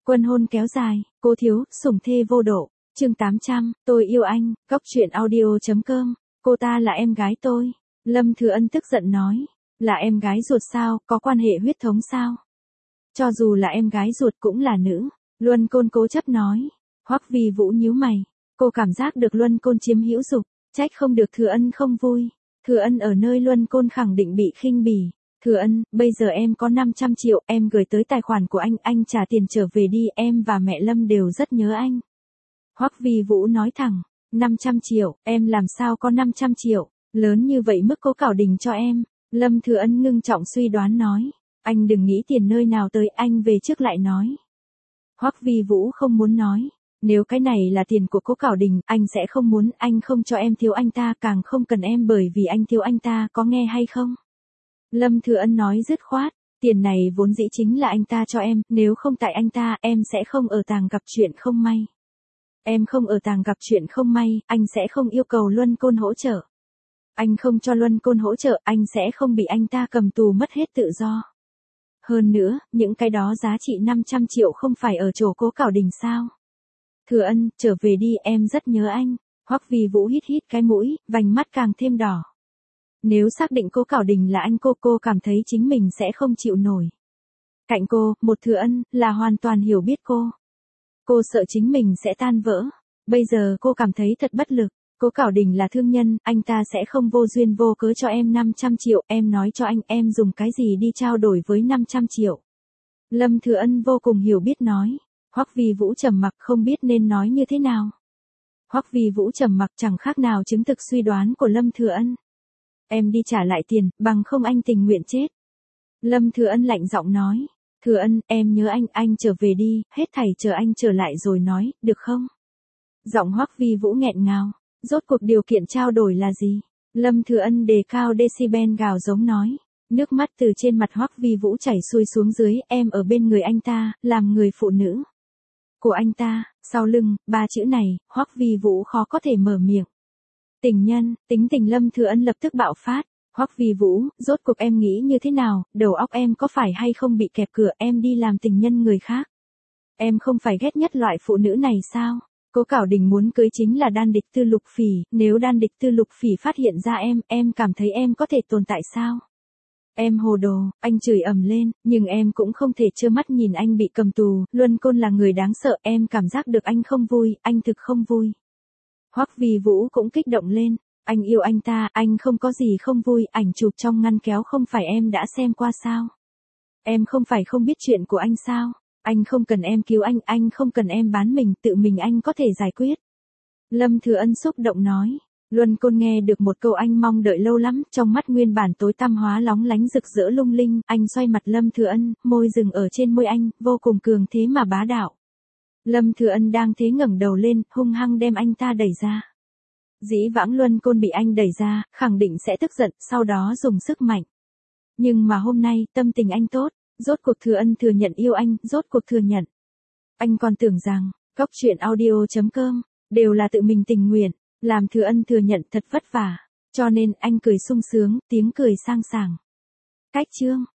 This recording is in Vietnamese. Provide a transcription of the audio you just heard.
Quân hôn kéo dài, cố thiếu, sủng thê vô độ. Chương 800, tôi yêu anh, góc truyện audio.com. Cô ta là em gái tôi. Lâm Thừa Ân tức giận nói. Là em gái ruột sao, có quan hệ huyết thống sao? Cho dù là em gái ruột cũng là nữ. Luân Côn cố chấp nói. Hoắc Vi Vũ nhíu mày. Cô cảm giác được Luân Côn chiếm hữu dục, trách không được Thừa Ân không vui. Thừa Ân ở nơi Luân Côn khẳng định bị khinh bỉ. Thừa Ân, bây giờ em có 500 triệu, em gửi tới tài khoản của anh trả tiền trở về đi, em và mẹ Lâm đều rất nhớ anh. Hoắc Vi Vũ nói thẳng, 500 triệu, em làm sao có 500 triệu, lớn như vậy mức Cố Cảo Đình cho em. Lâm Thừa Ân ngưng trọng suy đoán nói, anh đừng nghĩ tiền nơi nào tới, anh về trước lại nói. Hoắc Vi Vũ không muốn nói, nếu cái này là tiền của Cố Cảo Đình, anh sẽ không muốn, anh không cho em thiếu anh ta, càng không cần em bởi vì anh thiếu anh ta, có nghe hay không? Lâm Thừa Ân nói dứt khoát, tiền này vốn dĩ chính là anh ta cho em, nếu không tại anh ta, em sẽ không ở tàng gặp chuyện không may. Em không ở tàng gặp chuyện không may, anh sẽ không yêu cầu Luân Côn hỗ trợ. Anh không cho Luân Côn hỗ trợ, anh sẽ không bị anh ta cầm tù mất hết tự do. Hơn nữa, những cái đó giá trị 500 triệu không phải ở chỗ Cố Cảo Đình sao? Thừa Ân, trở về đi, em rất nhớ anh. Hoắc Vi Vũ hít hít cái mũi, vành mắt càng thêm đỏ. Nếu xác định Cố Cảo Đình là anh cô cảm thấy chính mình sẽ không chịu nổi. Cạnh cô, một Thừa Ân, là hoàn toàn hiểu biết cô. Cô sợ chính mình sẽ tan vỡ. Bây giờ cô cảm thấy thật bất lực. Cố Cảo Đình là thương nhân, anh ta sẽ không vô duyên vô cớ cho em 500 triệu, em nói cho anh em dùng cái gì đi trao đổi với 500 triệu. Lâm Thừa Ân vô cùng hiểu biết nói. Hoắc Vi Vũ trầm mặc không biết nên nói như thế nào. Hoắc Vi Vũ trầm mặc chẳng khác nào chứng thực suy đoán của Lâm Thừa Ân. Em đi trả lại tiền, bằng không anh tình nguyện chết. Lâm Thừa Ân lạnh giọng nói. Thừa Ân, em nhớ anh trở về đi, hết thảy chờ anh trở lại rồi nói, được không? Giọng Hoắc Vi Vũ nghẹn ngào. Rốt cuộc điều kiện trao đổi là gì? Lâm Thừa Ân đề cao decibel gào giống nói. Nước mắt từ trên mặt Hoắc Vi Vũ chảy xuôi xuống dưới, em ở bên người anh ta, làm người phụ nữ của anh ta. Sau lưng, ba chữ này, Hoắc Vi Vũ khó có thể mở miệng. Tình nhân, tính tình Lâm Thừa Ân lập tức bạo phát. Hoắc Vi Vũ, rốt cuộc em nghĩ như thế nào, đầu óc em có phải hay không bị kẹp cửa, em đi làm tình nhân người khác. Em không phải ghét nhất loại phụ nữ này sao? Cố Cảo Đình muốn cưới chính là đan địch Tư Lục Phỉ, nếu đan địch Tư Lục Phỉ phát hiện ra em cảm thấy em có thể tồn tại sao? Em hồ đồ, anh chửi ầm lên, nhưng em cũng không thể trơ mắt nhìn anh bị cầm tù, Luân Côn là người đáng sợ, em cảm giác được anh không vui, anh thực không vui. Hoắc Vi Vũ cũng kích động lên, anh yêu anh ta, anh không có gì không vui, ảnh chụp trong ngăn kéo không phải em đã xem qua sao? Em không phải không biết chuyện của anh sao? Anh không cần em cứu anh không cần em bán mình, tự mình anh có thể giải quyết. Lâm Thừa Ân xúc động nói. Luân Côn nghe được một câu anh mong đợi lâu lắm, trong mắt nguyên bản tối tăm hóa lóng lánh rực rỡ lung linh, anh xoay mặt Lâm Thừa Ân, môi dừng ở trên môi anh, vô cùng cường thế mà bá đạo. Lâm Thừa Ân đang thế ngẩng đầu lên, hung hăng đem anh ta đẩy ra. Dĩ vãng Luân Côn bị anh đẩy ra, khẳng định sẽ tức giận, sau đó dùng sức mạnh. Nhưng mà hôm nay, tâm tình anh tốt, rốt cuộc Thừa Ân thừa nhận yêu anh, rốt cuộc thừa nhận. Anh còn tưởng rằng, góc truyện audio.com, đều là tự mình tình nguyện, làm Thừa Ân thừa nhận thật vất vả, cho nên anh cười sung sướng, tiếng cười sang sảng. Cách chương.